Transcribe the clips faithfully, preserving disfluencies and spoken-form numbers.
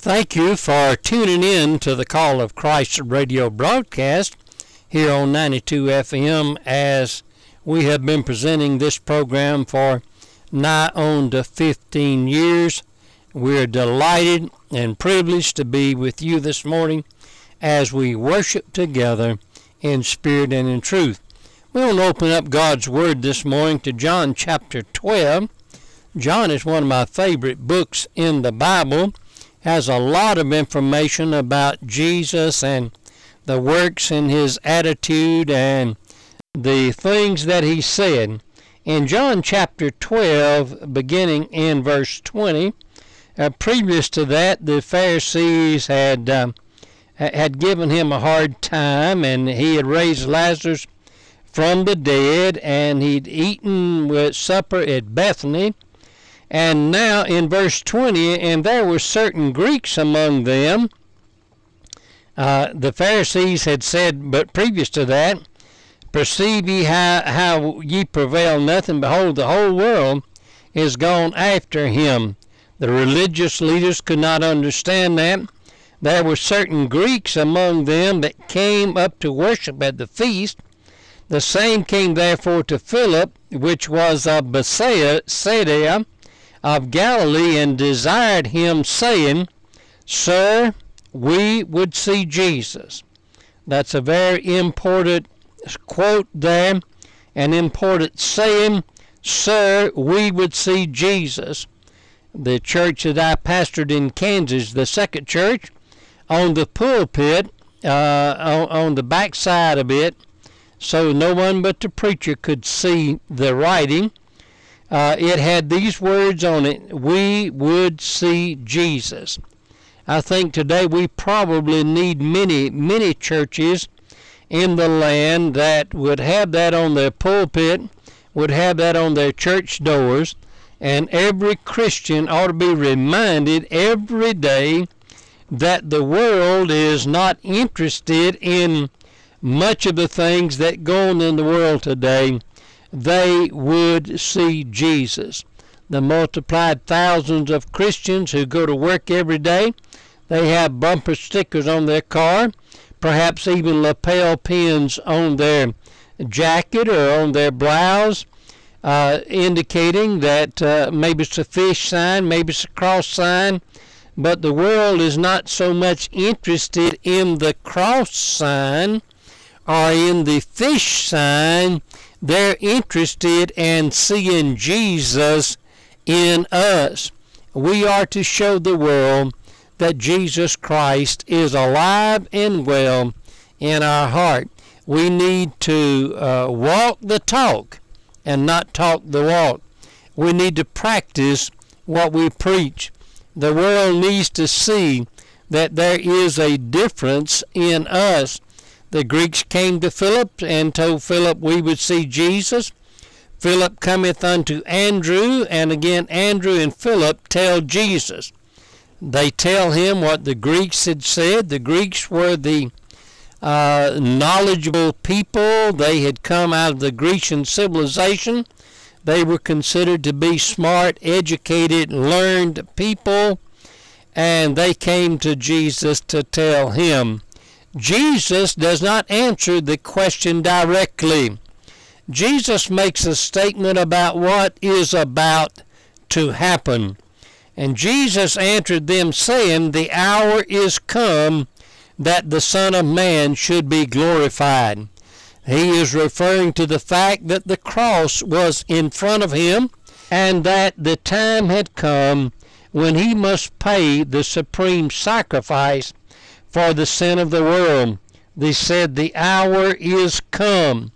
Thank you for tuning in to the Call of Christ radio broadcast here on ninety-two F M, as we have been presenting this program for nigh on to fifteen years. We're delighted and privileged to be with you this morning as we worship together in spirit and in truth. We'll open up God's Word this morning to John chapter twelve. John is one of my favorite books in the Bible. Has a lot of information about Jesus and the works and his attitude and the things that he said. In John chapter twelve, beginning in verse twenty, uh, previous to that, the Pharisees had uh, had given him a hard time, and he had raised Lazarus from the dead, and he'd eaten with supper at Bethany. And now in verse twenty, and there were certain Greeks among them. Uh, the Pharisees had said, but previous to that, perceive ye how, how ye prevail nothing. Behold, the whole world is gone after him. The religious leaders could not understand that. There were certain Greeks among them that came up to worship at the feast. The same came therefore to Philip, which was of Bethsaida of Galilee, and desired him, saying, Sir, we would see Jesus. That's a very important quote there, an important saying, Sir, we would see Jesus. The church that I pastored in Kansas, the second church, on the pulpit, uh, on, on the back side of it, so no one but the preacher could see the writing. Uh, it had these words on it, we would see Jesus. I think today we probably need many, many churches in the land that would have that on their pulpit, would have that on their church doors, and every Christian ought to be reminded every day that the world is not interested in much of the things that go on in the world today. They would see Jesus. The multiplied thousands of Christians who go to work every day, they have bumper stickers on their car, perhaps even lapel pins on their jacket or on their blouse, uh, indicating that uh, maybe it's a fish sign, maybe it's a cross sign, but the world is not so much interested in the cross sign or in the fish sign. They're interested in seeing Jesus in us. We are to show the world that Jesus Christ is alive and well in our heart. We need to uh, walk the talk and not talk the walk. We need to practice what we preach. The world needs to see that there is a difference in us. The Greeks came to Philip and told Philip we would see Jesus. Philip cometh unto Andrew, and again Andrew and Philip tell Jesus. They tell him what the Greeks had said. The Greeks were the uh, knowledgeable people. They had come out of the Grecian civilization. They were considered to be smart, educated, learned people, and they came to Jesus to tell him. Jesus does not answer the question directly. Jesus makes a statement about what is about to happen. And Jesus answered them, saying, The hour is come that the Son of Man should be glorified. He is referring to the fact that the cross was in front of him, and that the time had come when he must pay the supreme sacrifice for the sin of the world. They said the hour is come,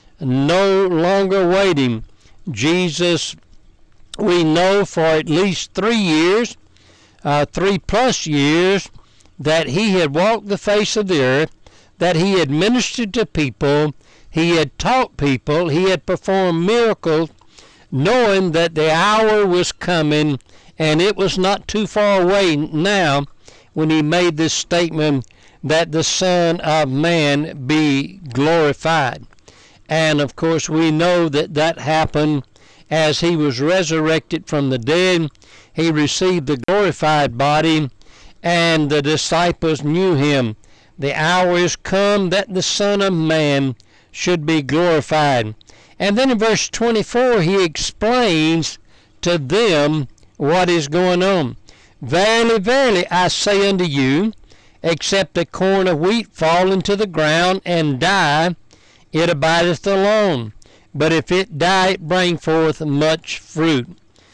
no longer waiting. Jesus, we know for at least three years, uh, three plus years, that he had walked the face of the earth, that he had ministered to people, he had taught people, he had performed miracles, knowing that the hour was coming, and it was not too far away now when he made this statement that the Son of Man be glorified. And of course we know that that happened as he was resurrected from the dead. He received the glorified body, and the disciples knew him. The hour is come that the Son of Man should be glorified. And then in verse twenty-four, he explains to them what is going on. Verily, verily, I say unto you, except a corn of wheat fall into the ground and die, it abideth alone. But if it die, it bring forth much fruit.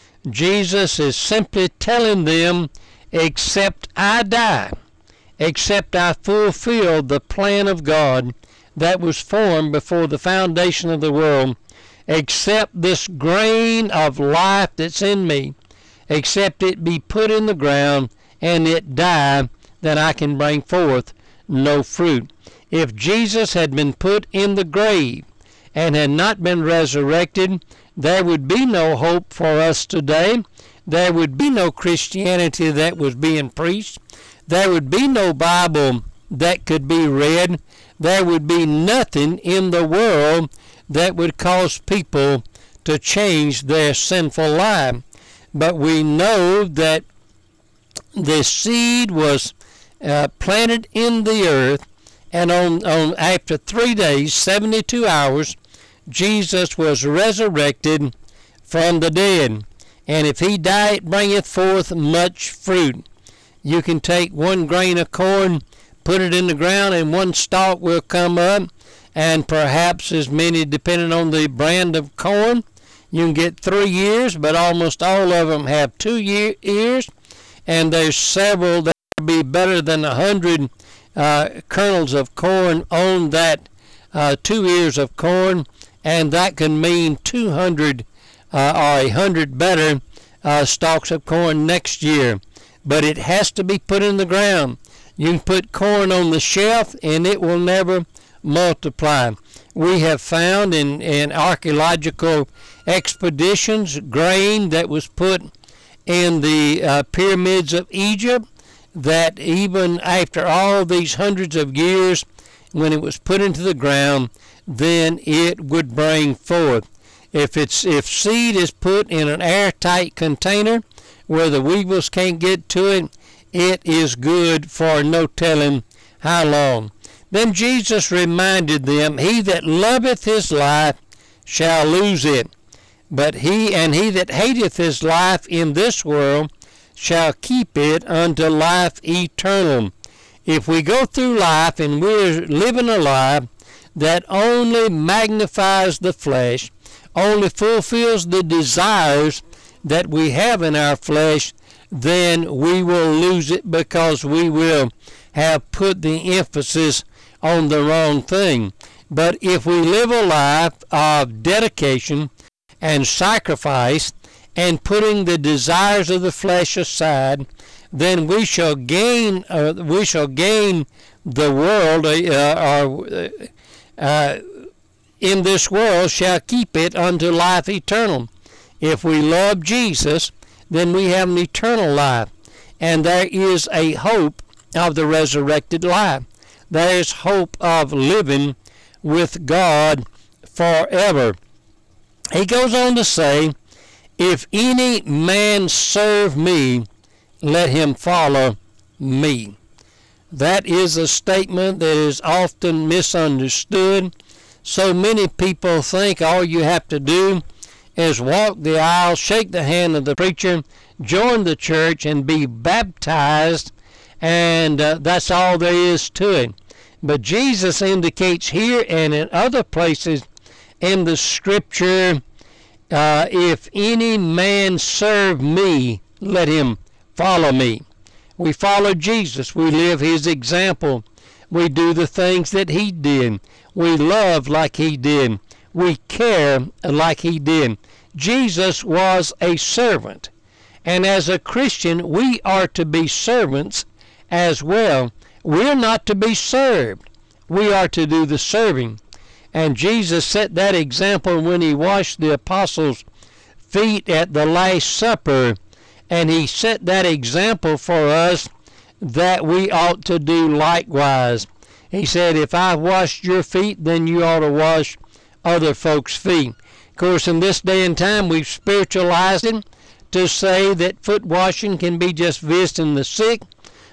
Jesus is simply telling them, except I die, except I fulfill the plan of God that was formed before the foundation of the world, except this grain of life that's in me, except it be put in the ground and it die, then I can bring forth no fruit. If Jesus had been put in the grave and had not been resurrected, there would be no hope for us today. There would be no Christianity that was being preached. There would be no Bible that could be read. There would be nothing in the world that would cause people to change their sinful life. But we know that the seed was uh, planted in the earth, and on, on after three days, seventy-two hours, Jesus was resurrected from the dead. And if he die, it bringeth forth much fruit. You can take one grain of corn, put it in the ground, and one stalk will come up, and perhaps as many, depending on the brand of corn. You can get three years, but almost all of them have two year, ears, and there's several that will be better than a hundred uh, kernels of corn on that uh, two ears of corn, and that can mean two hundred uh, or a hundred better uh, stalks of corn next year. But it has to be put in the ground. You can put corn on the shelf, and it will never multiply. We have found in, in archaeological expeditions grain that was put in the uh, pyramids of Egypt, that even after all these hundreds of years, when it was put into the ground, then it would bring forth. If it's if seed is put in an airtight container where the weevils can't get to it, it is good for no telling how long. Then Jesus reminded them, he that loveth his life shall lose it, but he and he that hateth his life in this world shall keep it unto life eternal. If we go through life and we're living a life that only magnifies the flesh, only fulfills the desires that we have in our flesh, then we will lose it, because we will have put the emphasis on the wrong thing. But if we live a life of dedication and sacrifice and putting the desires of the flesh aside, then we shall gain uh, we shall gain the world, uh, or uh, in this world shall keep it unto life eternal. If we love Jesus, then we have an eternal life, and there is a hope of the resurrected life. There is hope of living with God forever. He goes on to say, if any man serve me, let him follow me. That is a statement that is often misunderstood. So many people think all you have to do is walk the aisle, shake the hand of the preacher, join the church, and be baptized, and uh, that's all there is to it. But Jesus indicates here and in other places in the scripture, uh, if any man serve me, let him follow me. We follow Jesus. We live his example. We do the things that he did. We love like he did. We care like he did. Jesus was a servant. And as a Christian, we are to be servants as well. We're not to be served. We are to do the serving. And Jesus set that example when he washed the apostles' feet at the Last Supper. And he set that example for us that we ought to do likewise. He said, if I washed your feet, then you ought to wash other folks' feet. Of course, in this day and time, we've spiritualized it to say that foot washing can be just visiting the sick,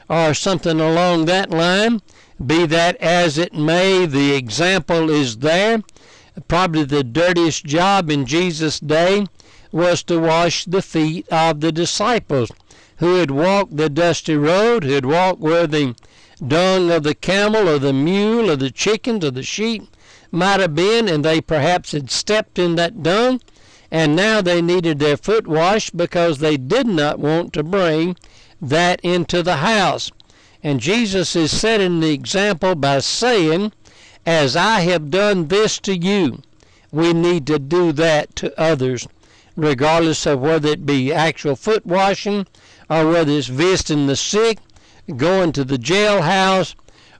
or something along that line. Be that as it may, the example is there. Probably the dirtiest job in Jesus' day was to wash the feet of the disciples who had walked the dusty road, who had walked where the dung of the camel or the mule or the chickens or the sheep might have been, and they perhaps had stepped in that dung, and now they needed their foot washed because they did not want to bring that into the house. And Jesus is setting the example by saying, as I have done this to you, we need to do that to others, regardless of whether it be actual foot washing or whether it's visiting the sick, going to the jailhouse,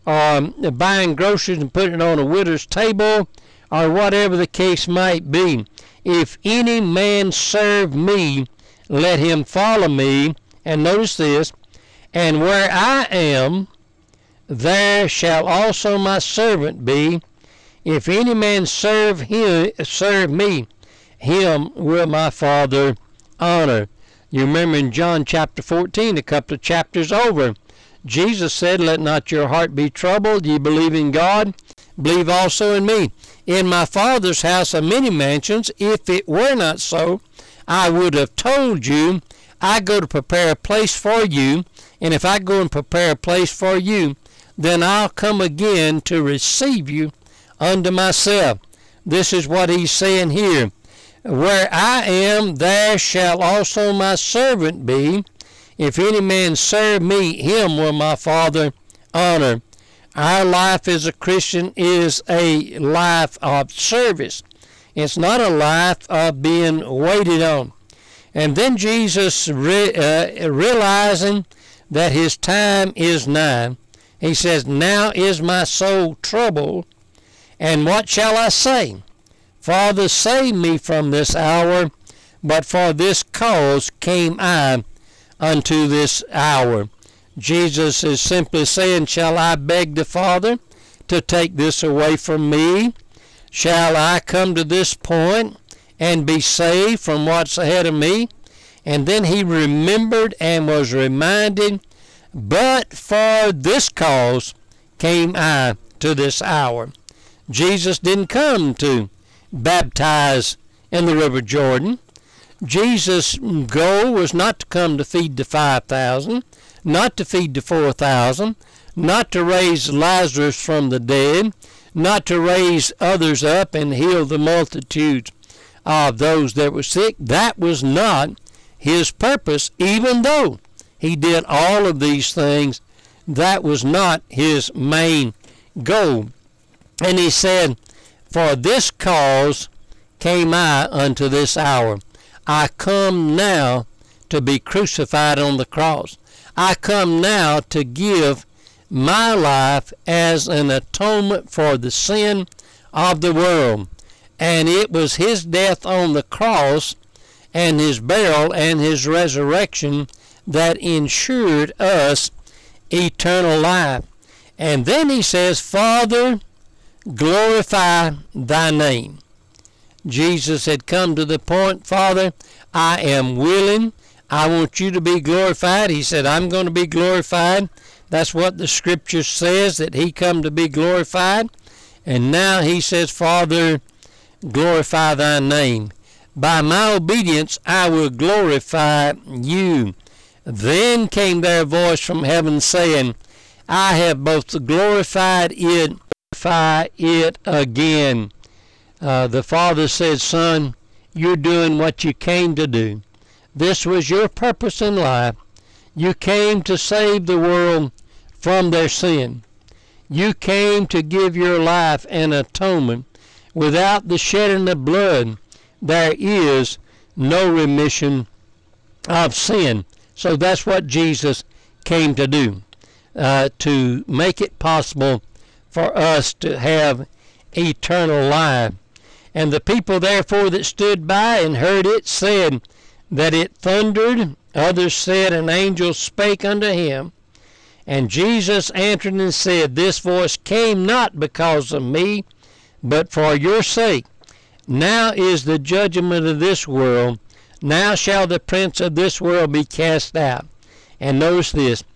or buying groceries and putting it on a widow's table, or whatever the case might be. If any man serve me, let him follow me. And notice this, and where I am, there shall also my servant be. If any man serve him, serve me, him will my Father honor. You remember in John chapter fourteen, a couple of chapters over, Jesus said, let not your heart be troubled. Ye believe in God, believe also in me. In my Father's house are many mansions. If it were not so, I would have told you. I go to prepare a place for you, and if I go and prepare a place for you, then I'll come again to receive you unto myself. This is what he's saying here. Where I am, there shall also my servant be. If any man serve me, him will my Father honor. Our life as a Christian is a life of service. It's not a life of being waited on. And then Jesus, re, uh, realizing that his time is nigh, he says, now is my soul troubled, and what shall I say? Father, save me from this hour, but for this cause came I unto this hour. Jesus is simply saying, shall I beg the Father to take this away from me? Shall I come to this point and be saved from what's ahead of me? And then he remembered and was reminded, but for this cause came I to this hour. Jesus didn't come to baptize in the River Jordan. Jesus' goal was not to come to feed the five thousand, not to feed the four thousand, not to raise Lazarus from the dead, not to raise others up and heal the multitudes of those that were sick. That was not his purpose, even though he did all of these things. That was not his main goal. And he said, for this cause came I unto this hour. I come now to be crucified on the cross. I come now to give my life as an atonement for the sin of the world. And it was his death on the cross and his burial and his resurrection that ensured us eternal life. And then he says, Father, glorify thy name. Jesus had come to the point, Father, I am willing. I want you to be glorified. He said, I'm going to be glorified. That's what the scripture says, that he come to be glorified. And now he says, Father, glorify thy name. By my obedience I will glorify you. Then came there a voice from heaven saying, I have both glorified it, glorify it again. Uh, the Father said, Son, you're doing what you came to do. This was your purpose in life. You came to save the world from their sin. You came to give your life an atonement. Without the shedding of blood, there is no remission of sin. So that's what Jesus came to do, uh, to make it possible for us to have eternal life. And the people therefore that stood by and heard it said that it thundered. Others said, an angel spake unto him. And Jesus answered and said, this voice came not because of me, but for your sake. Now is the judgment of this world. Now shall the prince of this world be cast out. And notice this,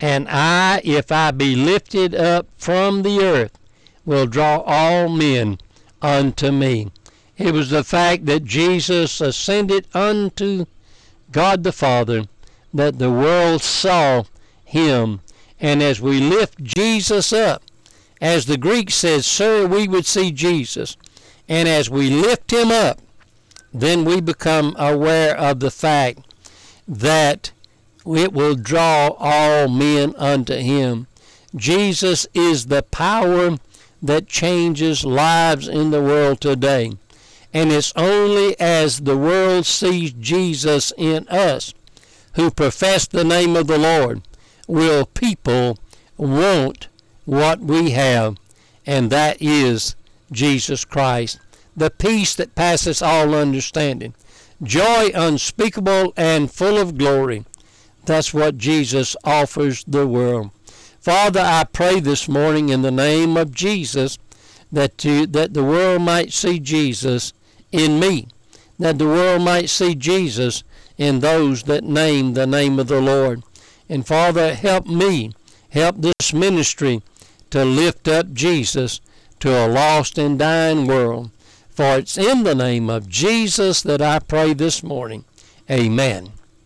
And I, if I be lifted up from the earth, will draw all men unto me. It was the fact that Jesus ascended unto God the Father that the world saw him. And as we lift Jesus up, as the Greek says, sir, we would see Jesus. And as we lift him up, then we become aware of the fact that it will draw all men unto him. Jesus is the power that changes lives in the world today. And it's only as the world sees Jesus in us, who profess the name of the Lord, will people want what we have, and that is Jesus Christ. The peace that passes all understanding. Joy unspeakable and full of glory. That's what Jesus offers the world. Father, I pray this morning in the name of Jesus that, to, that the world might see Jesus in me, that the world might see Jesus in those that name the name of the Lord. And Father, help me, help this ministry to lift up Jesus to a lost and dying world. For it's in the name of Jesus that I pray this morning. Amen.